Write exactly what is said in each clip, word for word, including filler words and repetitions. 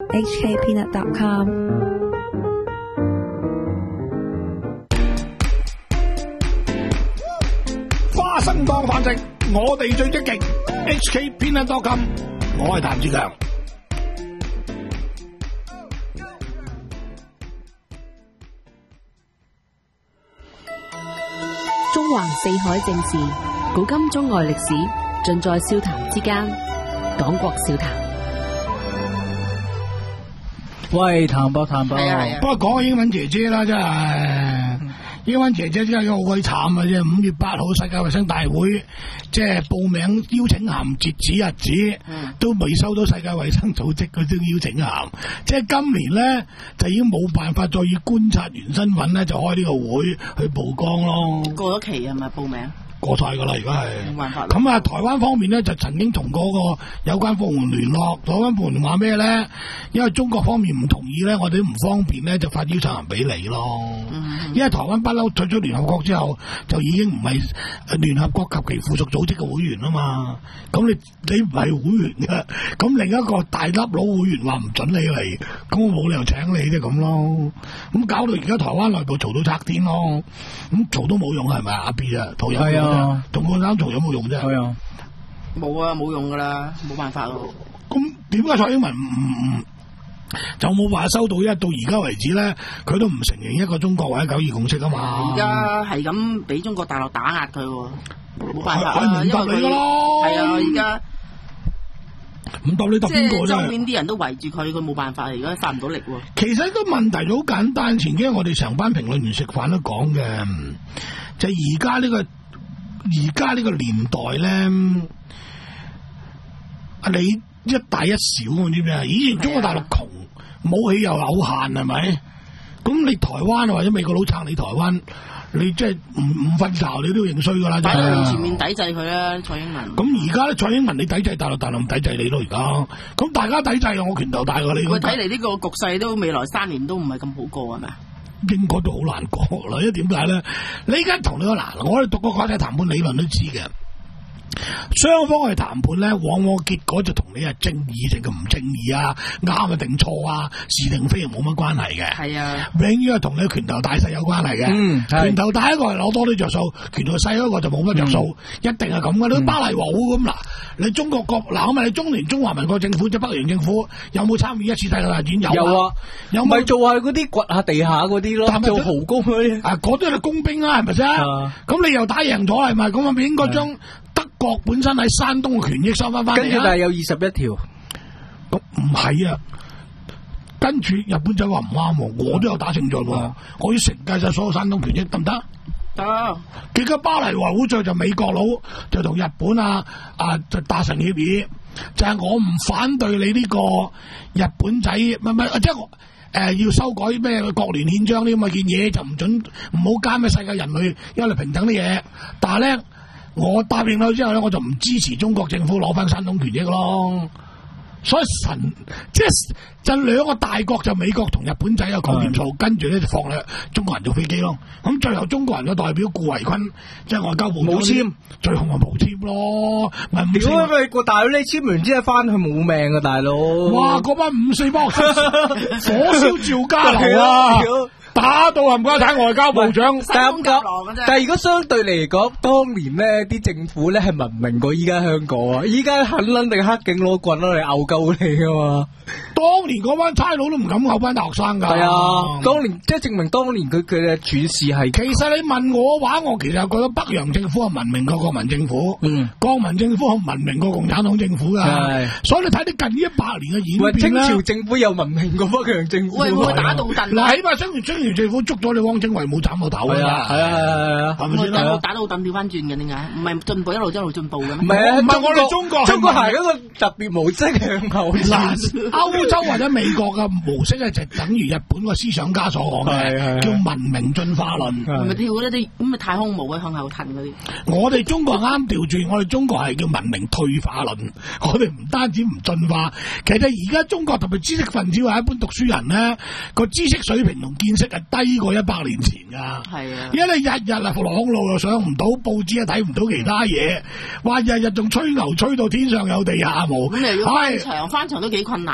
h k peanut dot com。 花生當飯食，我哋最積極。H K peanut dot com， 我係譚志強。 中環四海正事，古今中外歷史，盡在笑談之間。講國笑談。 喂，譚伯譚伯， 不過講下英文姐姐啦，真係。英文姐姐真係好鬼慘啊！啫，五月八號世界衛生大會，即係報名邀請函截止日子，嗯、都未收到世界衛生組織嗰啲邀請函。即係今年咧，就已經冇辦法再以觀察員身份咧，就開呢個會去曝光咯。 過咗期係咪報名？ 過晒噶啦，而家係冇辦法。 咁啊，台灣方面咧就曾經同嗰個有關部門聯絡，台灣部門話咩咧？因為中國方面唔同意咧，我哋都唔方便咧，就發邀請函俾你咯。嗯、因為台灣不嬲退出聯合國之後，就已經唔係聯合國及其附屬組織嘅會員啊嘛。咁你你唔係會員嘅，咁另一個大粒佬會員話唔准你嚟，咁我冇理由請你啫咁咯。咁搞到而家台灣內部嘈到拆天咯。咁嘈都冇用係咪阿 B 啊？同有係啊。同共產黨嘈有冇用啫？係啊， 冇啊，冇用噶啦，冇辦法咯。 咁點解蔡英文唔唔就冇話收到？因為到而家為止咧，佢都唔承認一個中國或者九二共識啊嘛。 而家係咁俾中國大陸打壓佢，冇辦法啊，唔答你噶咯。 係啊，而家唔答你答邊個啫？ 即係周邊啲人都圍住佢，佢冇辦法，而家發唔到力。 其實個問題就好簡單，前幾日我哋成班評論員食飯都講嘅，就係而家呢個。而家呢個年代咧，啊你一大一小，知唔知啊？以前中國大陸窮，武器又有限，係咪？咁你台灣或者美國佬撐你台灣，你即係唔唔瞓巢，你都要認衰噶啦！ 擺喺前面抵制佢啦，蔡英文。 咁而家咧，蔡英文你抵制大陸，大陸唔抵制你咯。而家咁大家抵制我拳頭大過你。 喂，睇嚟呢個局勢都未來三年都唔係咁好過，係咪？ 應該都好難講啦，因為點解咧？你而家同你個嗱，我哋讀過國際談判理論都知嘅，雙方去談判咧，往往結果就同你係正義定係唔正義啊，啱啊定錯啊，是定非冇乜關係嘅。係啊，永遠係同你拳頭大細有關係嘅。嗯，拳頭大一個係攞多啲着數，拳頭細一個就冇乜着數，一定係咁嘅。你巴黎和好咁嗱，你中國國嗱，我問你中聯中華民國政府即係北洋政府有冇參與一次世界大戰？有啊，有冇做下嗰啲掘下地下嗰啲咯，做豪工嗰啲啊？嗰啲係工兵啊，係咪先？咁你又打贏咗係咪？咁我咪應該將德國本身喺山東嘅權益收翻翻嚟啊！ 跟住但係有二十一條， 咁唔係啊！跟住日本仔話唔啱，我都有打勝仗喎，嗯、我要承繼晒所有山東權益，得唔得？得。結果巴黎和會仗就美國佬就同日本啊啊就達成協議，就係、是、我唔反對你呢個日本仔乜乜，即係我。誒、呃，要修改咩國聯憲章呢咁嘅件嘢，就唔准唔好加咩世界人類因為平等啲嘢。但係咧，我答應咗之後咧，我就唔支持中國政府攞翻山東權益咯。所以神即係就兩個大國就美國同日本仔有講掂數，嗯、跟住咧就放咧中國人做飛機咯。咁最後中國人嘅代表顧維鈞即係外交部冇簽，最後咪冇簽咯。 如果咪個大佬你簽完之後翻去冇命啊，大佬！ 哇！嗰班五四幫火燒趙家樓啊！打到冚家鏟外交部長， 但係但係如果相對嚟講，當年咧啲政府咧係文明過依家香港啊！依家肯撚定黑警攞棍攞嚟毆鳩你噶嘛？ 當年嗰班差佬都唔敢毆班大學生噶。係啊， 當年即係證明當年佢佢嘅處事係。 其實你問我話，我其實覺得北洋政府係文明過國民政府，嗯，國民政府係文明過共產黨政府噶。係，所以你睇啲近呢一百年嘅演變咧， 清朝政府又文明過北洋政府。 喂，會打到陣。 嗱，起碼清朝清朝政府捉咗你汪精衛冇斬過頭㗎。係啊係啊係啊，係咪先？ 打到陣調翻轉嘅點解？唔係進步一路一路進步嘅咩？ 唔係啊，唔係我哋中國，中國係一個特別模式向後。 嗱，歐洲或者美國嘅模式咧，就等於日本個思想家所講嘅，叫文明進化論。 係咪跳嗰啲咁嘅太空模啊，向後褪嗰啲？ 我哋中國啱調轉，我哋中國係叫文明退化論。我哋唔單止唔進化，其實而家中國特別知識分子或者一般讀書人咧，個知識水平同見識係低過一百年前㗎。係啊，因為你日日啊，航路又上唔到，報紙又睇唔到其他嘢，話日日仲吹牛吹到天上有地下無。 咁你要翻牆，翻牆都幾困難嘅都。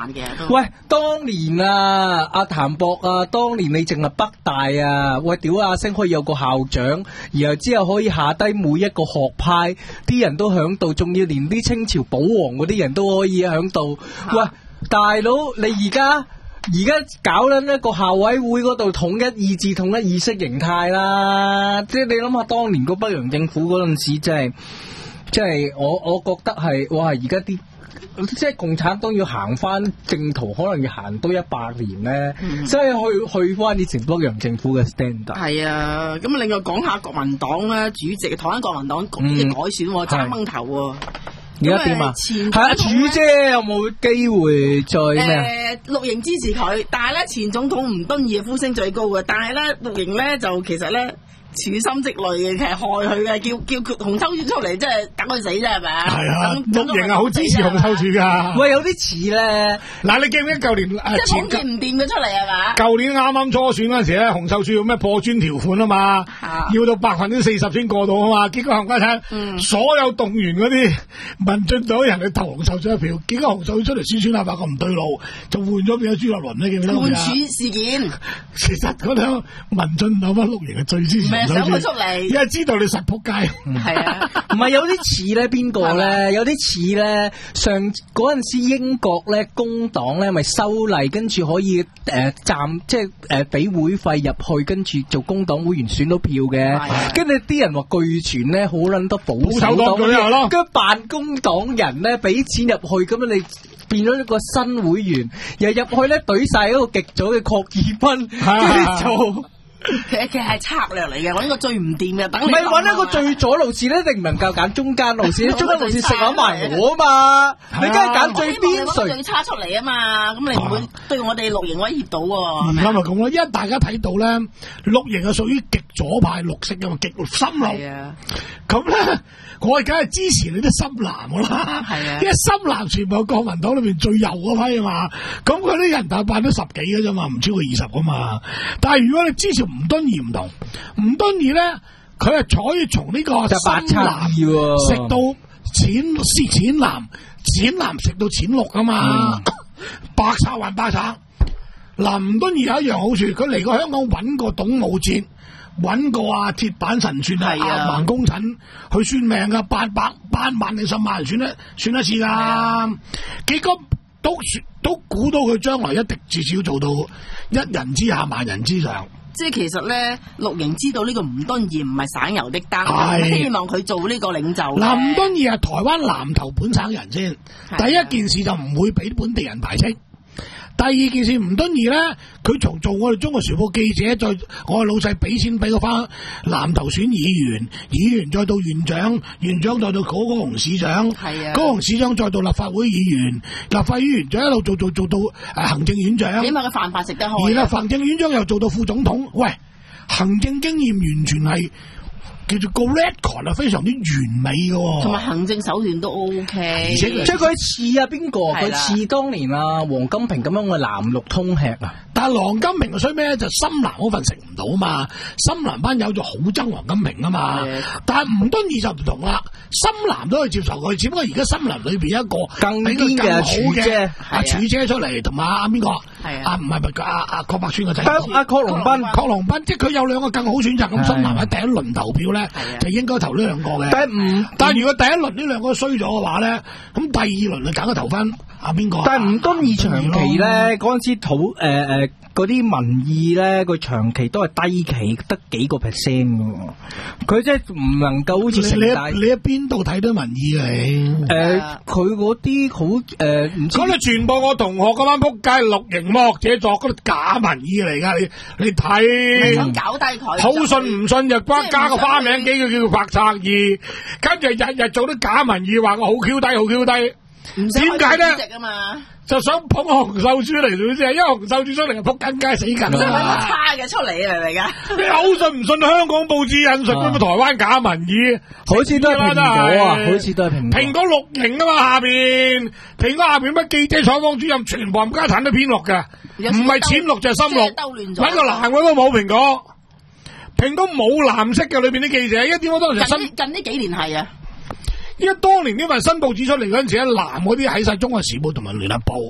喂，當年啊，阿譚博啊，當年你淨係北大啊，喂，屌阿星可以有個校長，然後之後可以下低每一個學派啲人都響度，仲要連啲清朝保皇嗰啲人都可以響度。喂，大佬，你而家？而家搞緊一個校委會嗰度統一意志、統一意識形態啦，即係你諗下當年個北洋政府嗰陣時，真係，即係我我覺得係，哇！而家啲即係共產黨要行翻正途，可能要行多一百年咧，即係、嗯、去去翻以前北洋政府嘅 standard。係啊，咁另外講下國民黨咧，主席台灣國民黨公嘅改選喎，爭掹頭喎。 而家點啊？係啊，柱姐有冇機會再咩？ 誒，綠營支持佢，但係咧前總統吳敦義呼聲最高嘅，但係咧綠營咧就其實咧處心積慮嘅，其實害佢嘅，叫叫洪秀柱出嚟，即係等佢死啫，係咪啊？係啊，綠營啊好支持洪秀柱噶。 喂，有啲似咧。嗱，你記唔記得舊年誒前即係唔掂佢出嚟係嘛？ 舊年啱啱初選嗰陣時咧，洪秀柱有咩破專條款啊嘛，啊要到百分之四十先過到啊嘛，結果冚家鏟，嗯、所有動員嗰啲民進黨人去投洪秀柱一票，結果洪秀柱出嚟宣傳下發覺唔對路，就換咗變咗朱立倫咧，記唔記得？ 換柱事件。 其實嗰兩民進黨乜綠營係最支持。 想佢出嚟， 因為知道你實仆街。 係啊， 唔係有啲似咧，邊個咧？有啲似咧，上嗰陣時英國咧工黨咧咪修例，跟住可以誒、呃、站，即係誒俾會費入去，跟住做工黨會員選到票嘅。跟住啲人話據傳咧好撚多保守黨，跟住扮工黨人咧俾錢入去，咁樣你變咗一個新會員，又入去咧懟晒嗰個極左嘅郝爾彬，跟住做。 其實其實係策略嚟嘅，揾個最唔掂嘅，等你。 唔係揾一個最左路線咧，一定唔能夠揀中間路線，中間路線食咗埋我啊嘛！你梗係揀最邊陲最差出嚟啊嘛！咁你唔會對我哋綠營威脅到喎。 唔啱咪咁咯，因為大家睇到咧，綠營係屬於極左派綠色嘅嘛，極深綠。咁咧，我係梗係支持你啲深藍噶啦。係啊，因為深藍全部國民黨裏邊最右嗰批啊嘛。咁佢啲人大辦咗十幾嘅啫嘛，唔超過二十噶嘛。但係如果你支持吳敦義唔同，吳敦義咧，佢係採從呢個深藍食到淺淺藍，淺藍食到淺綠啊嘛，嗯、白賊還白賊。嗱，吳敦義有一樣好處，佢嚟過香港揾過董武哲，揾過啊鐵板神算啊盲公陳去算命噶，八百八萬定十萬人算咧，算一次噶，啊、結果都都估到佢將來一定至少做到一人之下萬人之上。 即係其實咧，綠營知道呢個吳敦義唔係省油的燈，是希望佢做呢個領袖。 嗱，吳敦義係台灣南投本省人先，的第一件事就唔會俾本地人排斥。第二件事，吳敦義咧，佢從做我哋中國時報記者，再我哋老細俾錢俾佢翻南投選議員，議員再到院長，院長再到高雄市長，係啊，高雄市長再到立法會議員，立法會議員就一路做做做到誒行政院長， 起碼佢飯飯食得開。 而啦，行政院長又做到副總統，喂，行政經驗完全係。叫做個 record 啊，非常之完美嘅， 同埋行政手段都 O K， 即係佢似啊邊個？佢似當年啊黃金平咁樣嘅藍綠通吃啊！ 但係黃金平嘅衰咩咧？就深藍嗰份食唔到啊嘛，深藍班友就好憎黃金平啊嘛。的但係吳敦義就唔同啦，深藍都可以接受佢，只不過而家深藍裏邊一個更堅嘅柱姐， 阿柱姐出嚟，同埋阿邊個？係啊，唔係唔係阿阿郭柏村個仔，阿郝龍斌，郝龍斌，即係佢有兩個更好選擇。咁深藍喺第一輪投票咧，就應該投呢兩個嘅。但係唔，但係如果第一輪呢兩個衰咗嘅話咧，咁第二輪就揀個投翻阿邊個？ 但係吳敦義長期咧嗰陣時討誒誒嗰啲民意咧，佢長期都係低企，得幾個 percent 嘅。佢即係唔能夠好似成大。 你喺邊度睇到民意啊？你誒，佢嗰啲好誒，唔知。 咁你全部我同學嗰班仆街綠營莫者作嗰啲假民意嚟噶，你你睇。 想搞低佢。好信唔信就加加個花名，幾個叫做白賊二，跟住日日做啲假民意，話我好 Q 低，好 Q 低。點解咧？就想捧洪秀柱嚟到啫，因為洪秀柱出嚟撲緊街死緊啊！差嘅出嚟啊，嚟噶！ 你好信唔信香港報紙引述咁嘅台灣假民意？ 好似都係蘋果啊，好似都係蘋果。 蘋果綠營啊嘛，下邊蘋果下邊乜記者採訪主任全部冚家鏟都偏綠嘅，唔係淺綠就係深綠，揾個藍嗰個冇蘋果，蘋果冇藍色嘅裏邊啲記者，一點我當時新近呢幾年係啊。 因為當年呢份新報紙出嚟嗰陣時咧，藍嗰啲喺晒《中國時報》同埋《聯合報》，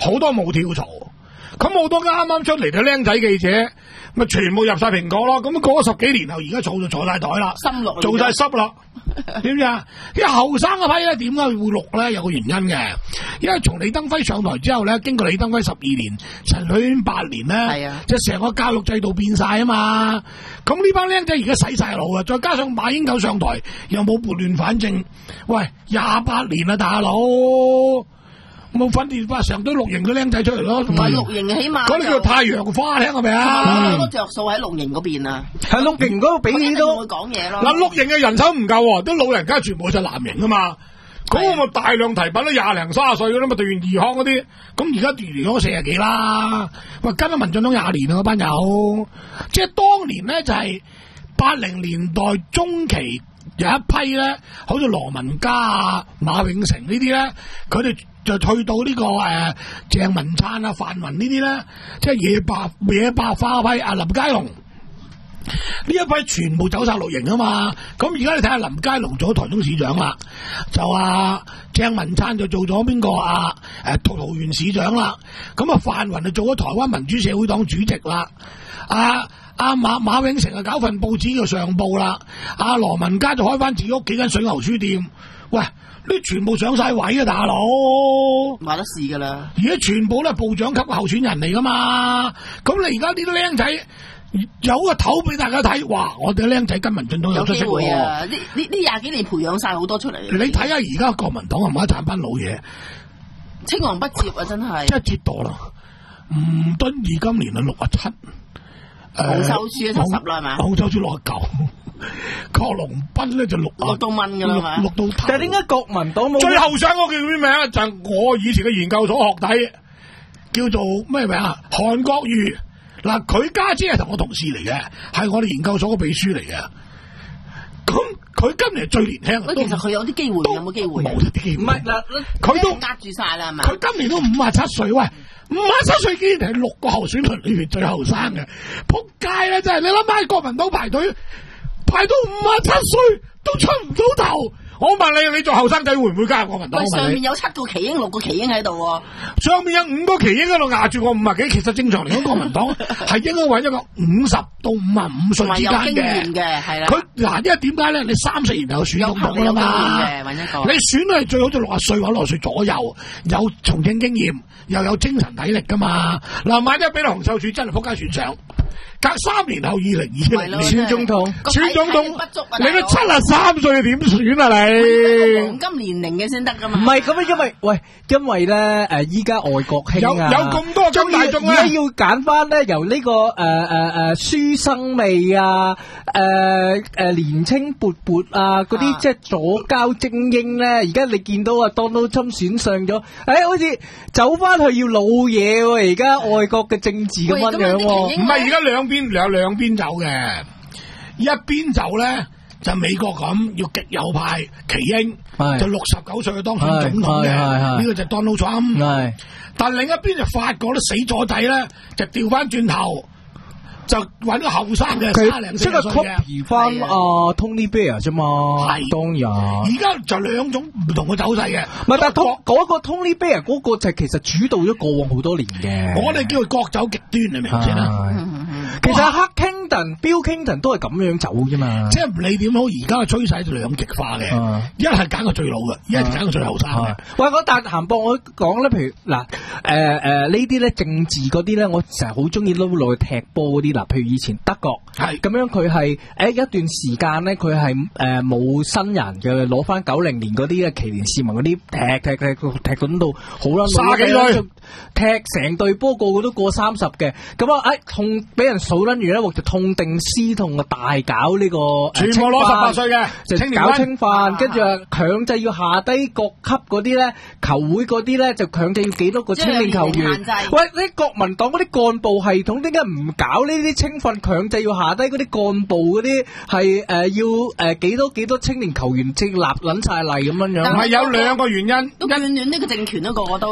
好多冇跳槽，咁好多啱啱出嚟嘅僆仔記者。咪全部入晒蘋果咯，咁過咗十幾年後，而家坐就坐晒台啦， 心落做晒濕啦，點知啊？因為後生嗰批咧，點解會綠咧？有個原因嘅，因為從李登輝上台之後咧，經過李登輝十二年、陳水扁八年咧，即係成個教育制度變晒啊嘛。咁呢班僆仔而家洗晒腦啊，再加上馬英九上台又冇撥亂反正，喂，廿八年啊，大佬！冇訓練翻成堆綠營嘅僆仔出嚟咯， 同埋綠營起碼嗰啲叫太陽花，聽過未啊？ 好多着數喺綠營嗰邊啊， 係綠營嗰度俾幾多？ 會講嘢咯。 嗱，綠營嘅人手唔夠，啲老人家全部就藍營啊嘛，嗰個咪大量提拔都廿零卅歲嗰啲咪讀完二康嗰啲，咁而家讀完都四十幾啦，喂跟咗民進黨廿年啊嗰班友，即係當年咧就係八零年代中期有一批咧，好似羅文嘉啊、馬永成呢啲咧，佢哋。就去到呢、這個誒鄭、呃、文燦啊、范雲呢啲咧，即係野白野白花批啊林佳龍呢一批全部走晒綠營啊嘛，咁而家你睇下林佳龍做咗台中市長啦，就啊鄭文燦就做咗邊個啊誒桃桃園市長啦，咁啊范雲就做咗台灣民主社會黨主席啦，啊阿馬馬永成啊搞份報紙叫上報啦，阿羅文嘉就開翻自己屋企間水牛書店，喂。呢全部上晒位啊，大佬！ 話得事噶啦， 而家全部都係部長級嘅候選人嚟噶嘛？咁你而家呢啲僆仔有個頭俾大家睇，哇！我哋僆仔跟民進黨有出息喎。 呢呢呢廿幾年培養晒好多出嚟。 你睇下而家國民黨係咪一大班老嘢？ 青黃不接啊，真係。 真係折墮啦！吳敦義今年係六啊七， 洪秀柱七十啦係嘛？ 洪秀柱六啊九。郝龍斌咧就六六到蚊噶啦， 六到頭。 但係點解國民黨冇最後上嗰個叫咩名啊？就係、我以前嘅研究所學弟，叫做咩名啊？韓國瑜嗱，佢家姐係同我同事嚟嘅，係我哋研究所嘅秘書嚟嘅。咁佢今年最年輕。 其實佢有啲機會，有冇機會？ 冇啲機會。 唔係嗱， 佢都壓住晒啦，係嘛？ 佢今年都五十七歲，喂，五十七歲竟然係六個候選人裏邊最後生嘅，仆街啦！真係，你諗下國民黨排隊。排到五十七歲都出唔到頭，我問你，你做後生仔會唔會加入國民黨？ 上面有七個奇英，六個奇英喺度喎。 上面有五個奇英喺度壓住我五十幾，其實正常嚟講，國民黨係應該揾一個五十到五十五歲之間嘅。嘅係啦。佢嗱，因為點解咧？你三四年就選總統啦嘛。揾一個。你選都係最好就六十歲或者六十歲左右，有從政經驗，又有精神體力噶嘛。嗱，萬一俾你洪秀柱真係撲街選上。隔三年後二零二零年選總統，選總統，你都七十三歲點選啊你？ 黃金年齡嘅先得噶嘛？ 唔係咁啊，因為喂，因為咧誒，依家外國興啊， 有有咁多咁大眾咧， 而家要揀翻咧由呢個誒誒誒書生味啊，誒誒年青勃勃啊，嗰啲即係左膠精英咧，而家你見到啊 Donald Trump 選上咗，誒好似走翻去要老嘢喎，而家外國嘅政治咁樣樣喎， 唔係而家兩邊有兩邊走嘅，一邊走咧就美國咁要極右派奇英，就六十九歲去當選總統嘅，呢個就 Donald Trump。但另一邊就法國啲死左仔咧，就調翻轉頭。就揾個後生嘅卅零四十歲嘅，即係 copy 翻阿 Tony Blair 啫嘛，係當然。 而家就兩種唔同嘅走勢嘅， 唔係但係嗰個 Tony Blair 嗰個就其實主導咗過往好多年嘅。 我哋叫佢各走極端，你明唔明先啦？ 其實黑 Clinton、Bill Clinton 都係咁樣走啫嘛。 即係唔理點好，而家嘅趨勢就兩極化嘅，一係揀個最老嘅，一係揀個最後生嘅。 喂，我但韓博我講咧，譬如嗱，誒誒呢啲咧政治嗰啲咧，我成日好中意撈落去踢波嗰啲嗱，譬如以前德國係咁樣，佢係誒一段時間咧，佢係誒冇新人嘅，攞翻九零年嗰啲嘅奇連士文嗰啲踢踢踢踢滾到好啦， 卅幾歲踢成隊波個個都過三十嘅，咁啊誒痛俾人數撚住咧，就痛定思痛啊，大搞呢個全部攞十八歲嘅， 就搞清飯，跟住啊強制要下低各級嗰啲咧，球會嗰啲咧就強制要幾多個青年球員。喂，你國民黨嗰啲幹部系統點解唔搞呢啲青訓，強制要下低嗰啲幹部嗰啲係誒要誒幾多幾多青年球員即立撚晒例咁樣樣？ 唔係有兩個原因， 都亂亂呢個政權都個個都。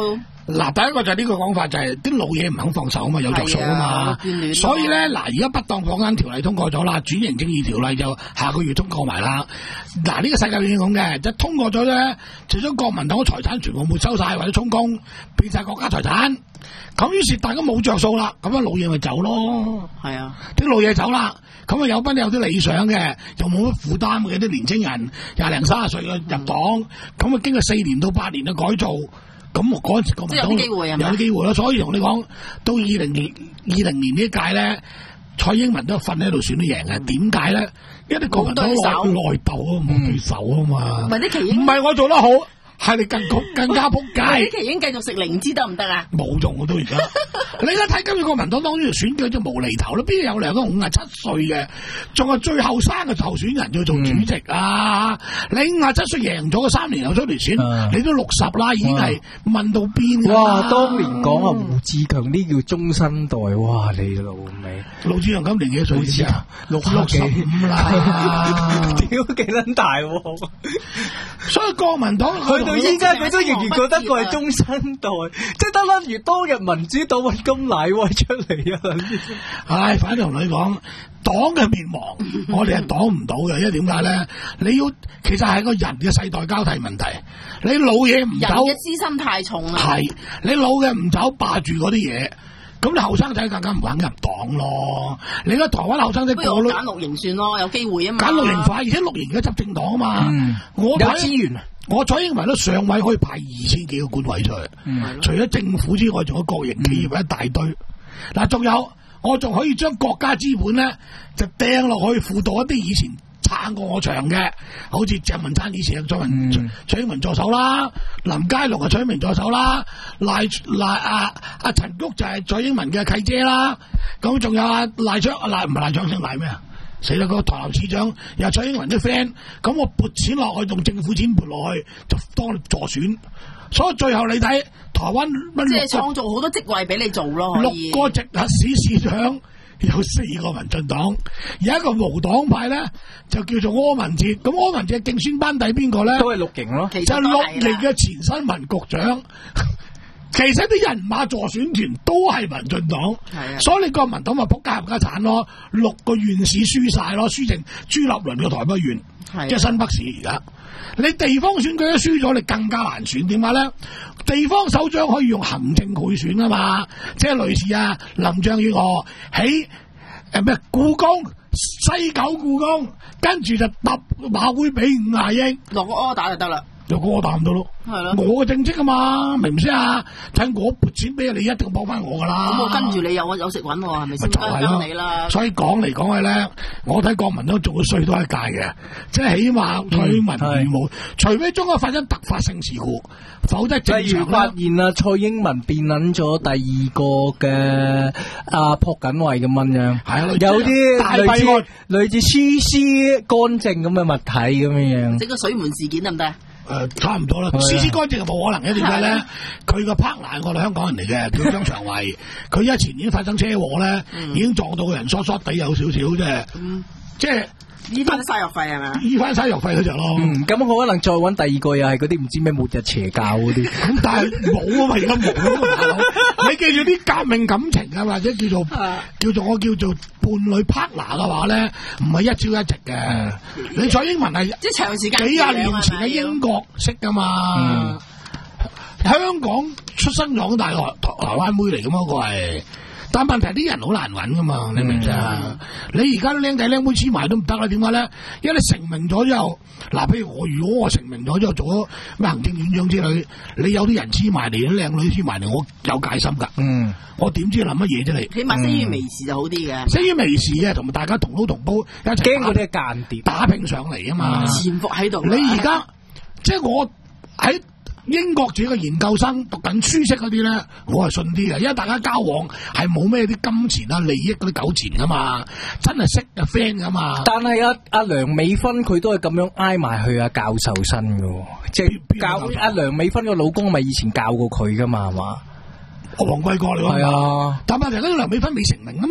嗱，第一個就係呢個講法，就係啲老嘢唔肯放手啊嘛，有着數啊嘛。所以咧，嗱，而家不當訪間條例通過咗啦，轉型正義條例就下個月通過埋啦。嗱，呢個世界已經咁嘅，就通過咗咧，就將國民黨嘅財產全部沒收晒或者充公，變晒國家財產。咁於是大家冇着數啦，咁啊老嘢咪走咯。係啊，啲老嘢走啦，咁啊有班有啲理想嘅，又冇乜負擔嘅啲年青人，廿零三十歲嘅入黨，咁啊、嗯、經過四年到八年嘅改造。咁我嗰陣時國民黨有啲機會，有啲機會咯，所以同你講，到二零年二零年呢一屆咧，蔡英文都瞓喺度選都贏嘅。點解咧？因為啲國民黨內內鬥啊，冇對手啊嘛。唔係啲奇英，唔係我做得好，係你更更加仆街。啲奇英繼續食靈芝得唔得啊？冇用啊，到而家。你而家睇今日國民黨當選選舉就無厘頭啦，邊有兩個五十七歲嘅，仲係最後生嘅候選人要做主席啊！嗯、你五十七歲贏咗個三年又出嚟選，啊、你都六十啦，已經係問到邊？ 哇！當年講啊，胡志強呢叫中生代，哇！你老味， 盧志強今年幾歲先啊？六六十五啦， 屌幾撚大喎！ 所以國民黨去到依家，佢都仍然覺得佢係中生代，即係得啦。如當日民主黨揾金乃威出嚟啊！ 唉，反正同你講，黨嘅滅亡，我哋係擋唔到嘅，因為點解咧？你要其實係個人嘅世代交替問題，你老嘢唔走，人嘅私心太重啦。係你老嘅唔走，霸住嗰啲嘢。咁你後生仔更加唔肯入黨咯。你而家台灣後生仔過咗揀綠營算咯，有機會啊嘛。揀綠營快，而且綠營而家執政黨啊嘛。嗯、我有資源，我蔡英文都上位可以派二千幾個官位出去。嗯、除咗政府之外，仲有國營企業一大堆。嗱、嗯，仲有我仲可以將國家資本咧就掟落去輔導一啲以前撐過我場嘅，好似鄭文燦以前係蔡英文蔡英文助手啦，林佳龍係蔡英文助手啦，賴賴阿阿陳菊就係蔡英文嘅契姐啦，咁仲有阿賴昌賴唔係賴昌星賴咩啊？死啦！嗰個台南市長又係蔡英文啲 friend，咁我撥錢落去，用政府錢撥落去，就當助選。所以最後你睇台灣即係創造好多職位俾你做咯，六個直轄市市長。有四個民進黨，有一個無黨派咧，就叫做柯文哲。咁柯文哲競選班底邊個咧？都係綠營咯，就係綠營嘅前新聞局長。其實啲人馬助選團都係民進黨，的所以你國民黨咪仆街冚家鏟咯。六個縣市輸晒咯，輸成朱立倫嘅台北縣，的即係新北市而家。你地方選舉都輸咗，你更加難選。點解咧？地方首長可以用行政賄選啊嘛，即係類似啊林鄭月娥喺誒咩故宮西九故宮，跟住就揼馬會俾五廿億落個柯打就得啦。有個我打唔到咯，係咯，我嘅政績啊嘛，明唔明啊？睇我撥錢俾你，一定幫翻我噶啦。咁我跟住你有有食穩喎，係咪先？就係你啦。所以講嚟講去咧，我睇國民都做咗衰多一屆嘅，即係起碼蔡英文如無，除非中國發生突發性事故，否則正常啦。發現啊，蔡英文變撚咗第二個嘅阿朴槿惠咁樣樣，係啊，有啲類似類似 C C 乾淨咁嘅物體咁樣樣。整個水門事件得唔得？誒、呃，差唔多啦。C C 乾淨係冇可能嘅，點解咧？佢個 partner 係我哋香港人嚟嘅，叫張長衛。佢一前年發生車禍咧，嗯、已經撞到個人疏疏地有少少啫，嗯、即係醫翻晒藥費係咪？醫翻晒藥費嗰隻咯。咁我可能再揾第二個又係嗰啲唔知咩末日邪教嗰啲。咁但係冇啊嘛，而家冇大佬。你記住啲革命感情啊，或者叫做叫做我叫做伴侶 partner 嘅話咧，唔係一朝一夕嘅。你蔡英文係即係長時間幾廿年前喺英國識噶嘛？嗯、香港出生長大台台灣妹嚟噶嘛？嗰個係。但問題啲人好難揾噶嘛，你明唔明啊？嗯、你而家僆仔僆妹黐埋都唔得啦，點解咧？因為你成名咗之後，嗱，譬如我如果我成名咗之後做咗咩行政院長之類，你有啲人黐埋嚟，啲靚女黐埋嚟，我有戒心噶。嗯，我點知諗乜嘢啫你？起碼死於微時就好啲嘅，死於微時嘅，同埋大家同撈同煲一齊驚嗰啲係間諜打拼上嚟啊嘛，潛伏喺度。你而家即係我喺英國自己嘅研究生讀緊書識嗰啲咧，我係信啲嘅，因為大家交往係冇咩啲金錢啊、利益嗰啲糾纏噶嘛，真係識嘅 friend 噶嘛。但係阿阿梁美芬佢都係咁樣挨埋去阿教授身嘅，即係教阿梁美芬個老公咪以前教過佢噶嘛，係嘛？我黃貴國嚟㗎，係啊，但係人哋梁美芬未成名啊嘛。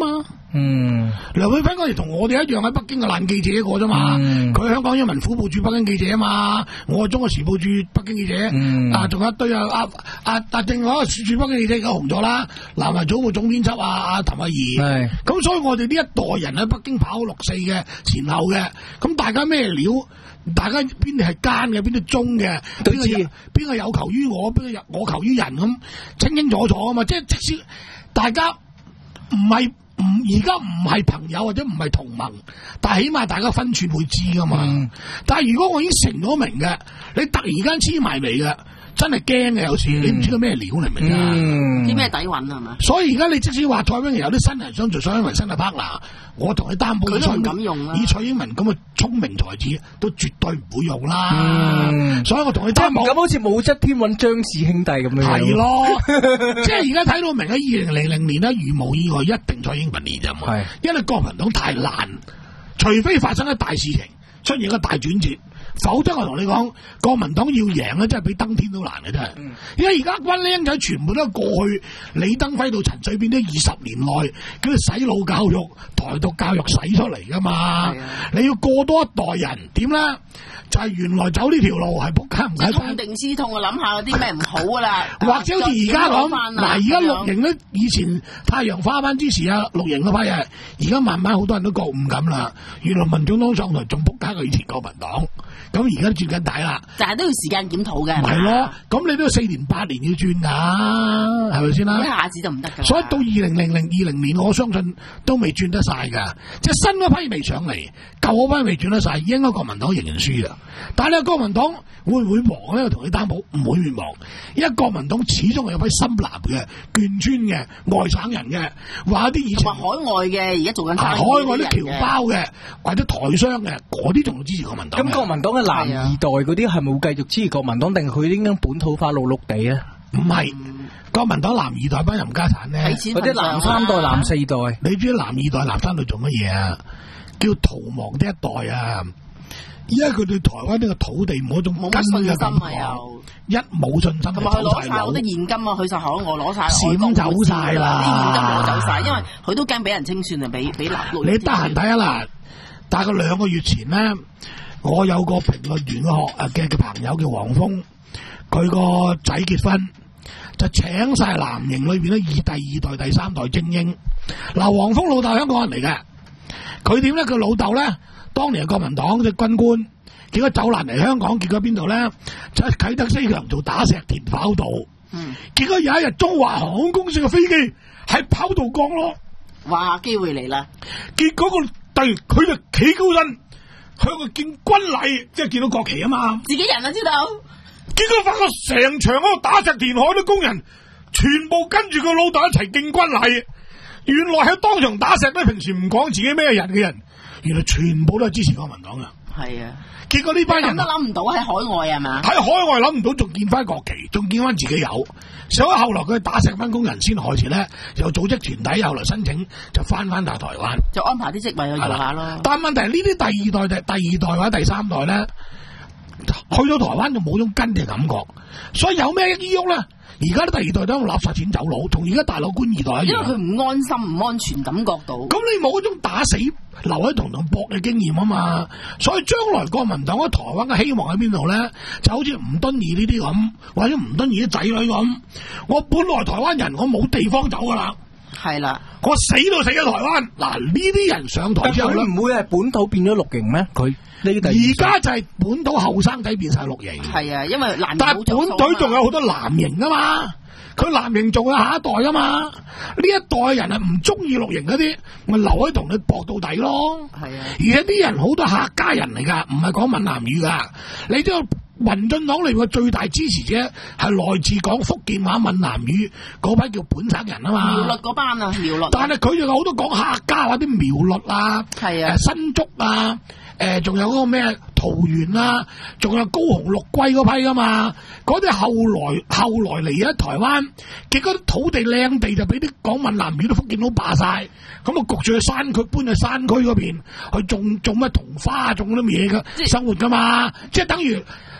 嗯， 梁永輝嗰時同我哋一樣喺北京嘅爛記者一個啫嘛，佢、嗯、香港英文虎報駐北京記者啊嘛，我係中國時報駐北京記者，嗯、啊，仲有一堆啊啊啊啊，另外一個駐北京記者而家紅咗啦，南華早報總編輯啊啊譚慧儀，咁所以我哋呢一代人喺北京跑六四嘅前後嘅，咁大家咩料？大家邊啲係奸嘅，邊啲忠嘅，邊個邊個有求於我，邊個有我求於人咁清清楚楚啊嘛！即係即使大家唔係唔而家唔係朋友或者唔係同盟，但係起碼大家分寸會知噶嘛。嗯、但係如果我已經成咗名嘅，你突然間黐埋嚟嘅，真係驚嘅有時，嗯、你唔知佢咩料嚟明啊？ 啲咩底蘊係嘛？ 所以而家你即使話蔡英文有啲新人想做蔡英文新嘅 partner，我同你擔保， 佢都唔敢用啦。 以蔡英文咁嘅聰明才智，都絕對唔會用啦。嗯、所以我同你擔保， 咁好似武則天揾張氏兄弟咁樣。 係咯，即係而家睇到明喺二零零零年咧，如無意外一定蔡英文連任。係，因為國民黨太爛，除非發生一大事情，出現一個大轉折。否則我同你講，國民黨要贏咧，真係比登天都難嘅真係。嗯、因為而家班僆仔全部都係過去李登輝到陳水扁呢二十年內叫佢洗腦教育、台獨教育洗出嚟噶嘛。的你要過多一代人點咧？就係、是、原來走呢條路係仆街唔解痛定思痛啊！諗下有啲咩唔好噶啦， 或者好似而家咁嗱，而家綠營咧，以前太陽花班支持啊綠營嗰批啊，而家慢慢好多人都覺悟咁啦。原來民眾黨上台仲仆街過以前國民黨，咁而家轉緊底啦。但係都要時間檢討嘅。唔係咯，咁你都要四年八年要轉㗎，係咪先啦？一下子就唔得㗎。所以到二零零零二零年，我相信都未轉得晒㗎。即係新嗰批未上嚟，舊嗰批未轉得晒，應該國民黨仍然輸㗎。但係咧，國民黨會唔會亡咧？我同你擔保唔會滅亡，因為國民黨始終係有批深藍嘅、眷村嘅、外省人嘅，或者啲以前海外嘅，而家做緊海外啲僑胞嘅，或者台商嘅，嗰啲仲支持國民黨。咁國民黨嘅藍二代嗰啲係咪會繼續支持國民黨，定係佢應該本土化綠綠地咧？唔係，國民黨藍二代班冚家產咧，或者藍三代、藍四代。你知藍二代、藍三代做乜嘢啊？叫逃亡的一代啊！而家佢對台灣呢個土地冇一種根嘅感覺，一冇信心就走晒佬。攞啲現金啊，去晒海外攞晒，閃走晒啦！啲現金攞走晒，因為佢都驚俾人清算啊，俾俾納入。你得閒睇下啦，大概兩個月前咧，我有個評論員嘅學嘅嘅朋友叫黃峰，佢個仔結婚就請晒藍營裏邊咧二第二代、第三代精英。嗱，黃峰老豆香港人嚟嘅，佢點咧？佢老豆咧？當年係國民黨嘅軍官，結果走難嚟香港，結果邊度咧？就喺啟德機場做打石田跑道。嗯，結果有一日中華航空公司嘅飛機喺跑道降落，哇！機會嚟啦！結果個突然佢就企高身，向佢見軍禮，即係見到國旗啊嘛！自己人啊知道。結果發覺成場嗰個打石田海啲工人全部跟住個老豆一齊敬軍禮，原來喺當場打石咧，平時唔講自己咩人嘅人。原來全部都係支持國民黨噶，係啊！結果呢班人都諗唔到喺海外係嘛？喺海外諗唔到，仲見翻國旗，仲見翻自己有。所以後來佢打石班工人先害錢咧，又組織團體，後來申請就翻翻到台灣，就安排啲職位去做下咯。但係問題係呢啲第二代、第第二代或者第三代咧，去到台灣就冇種根嘅感覺，所以有咩依喐咧？而家啲第二代都用垃圾錢走佬，同而家大佬官二代一樣。因為佢唔安心、唔安全感覺到。咁你冇嗰種打死留喺同同搏嘅經驗啊嘛，所以將來國民黨喺台灣嘅希望喺邊度咧？就好似吳敦義呢啲咁，或者吳敦義啲仔女咁。我本來台灣人，我冇地方走噶啦。係啦，我死都死喺台灣。嗱，呢啲人上台之後咧，唔會係本土變咗綠營咩？佢而家就係本土後生仔變晒綠營。係啊，因為藍營但係本土仲有好多藍營啊嘛，佢藍營仲有下一代啊嘛。呢一代人係唔中意綠營嗰啲，咪留喺同你搏到底咯。係啊，而且啲人好多客家人嚟噶，唔係講閩南語噶。你知道民進黨裏邊嘅最大支持者係來自講福建話、閩南語嗰批叫本省人啊嘛。苗栗嗰班啊，苗栗。但係佢仲有好多講客家話啲苗栗啊，係啊，新竹啊。誒，仲、呃、有嗰個咩桃園啊，仲有高雄陸龜嗰批噶嘛？嗰啲後來後來嚟咗台灣，結果啲土地靚地就俾啲講閩南語啲福建佬霸晒，咁啊焗住去山區，搬去山區嗰邊去種種乜桐花，種啲咩嘢噶生活噶嘛？即係等於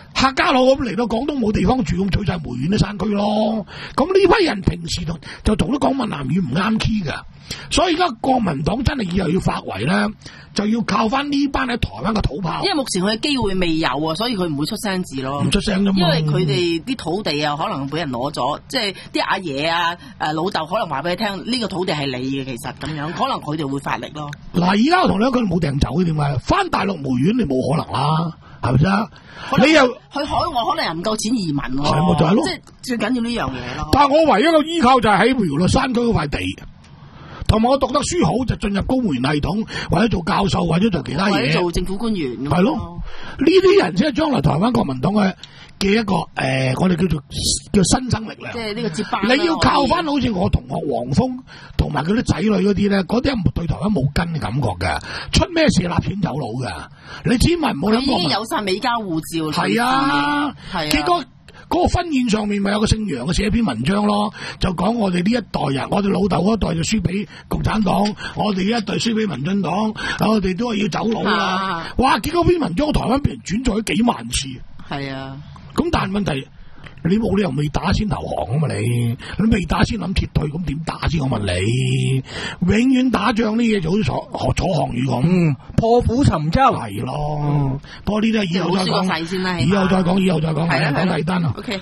客家佬咁嚟到廣東冇地方住，咁取晒梅縣啲山區咯。咁呢批人平時同就同都講閩南語唔啱 key 噶，所以而家國民黨真係以後要發圍咧，就要靠翻呢班喺台灣嘅土炮。 因為目前佢嘅機會未有啊，所以佢唔會出聲字咯。 唔出聲啫嘛。 因為佢哋啲土地啊，可能俾人攞咗，即係啲阿爺啊、誒老豆可能話俾你聽，呢、這個土地係你嘅，其實咁樣，可能佢哋會發力咯。 嗱，而家我同你講，佢冇掟走嘅點解？翻大陸梅縣你冇可能啦。係咪先？你又去海外可能又唔夠錢移民喎， 係咪就係咯？ 即係最緊要呢樣嘢咯。 但係我唯一個依靠就係喺苗栗山區嗰塊地，同埋我讀得書好就進入公務員系統，或者做教授，或者做其他嘢， 或者做政府官員。 係咯，呢啲人先係將來台灣國民黨嘅嘅一個誒、呃，我哋叫做叫新生力量。 即係呢個接班。 你要靠翻好似我同學黃峰同埋佢啲仔女嗰啲咧，嗰啲人對台灣冇根嘅感覺嘅，出咩事立錢走佬嘅。你千萬唔好諗過。 已經有晒美加護照。 係啊， 係啊。 結果嗰個婚宴上面咪有個姓楊嘅寫篇文章咯，就講我哋呢一代人，我哋老豆嗰一代就輸俾共產黨，我哋呢一代輸俾民進黨，我哋都係要走佬啦。啊、哇！結果篇文章台灣俾人轉載咗幾萬次。 係啊。咁但係問題，你冇理由未打先投降啊嘛！你你未打先諗撤退，咁點打先？我問你，永遠打仗呢嘢就好似楚楚項羽咁， 嗯，破釜沉舟係咯。嗯、不過呢啲以後再講， 先啦， 以後再講，以後再講， 係啊， 講第單啊。 OK。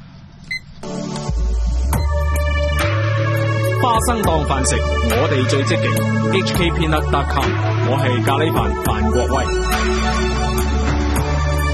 花生當飯食，我哋最積極。H K Peanut dot com， 我係咖喱飯范國威。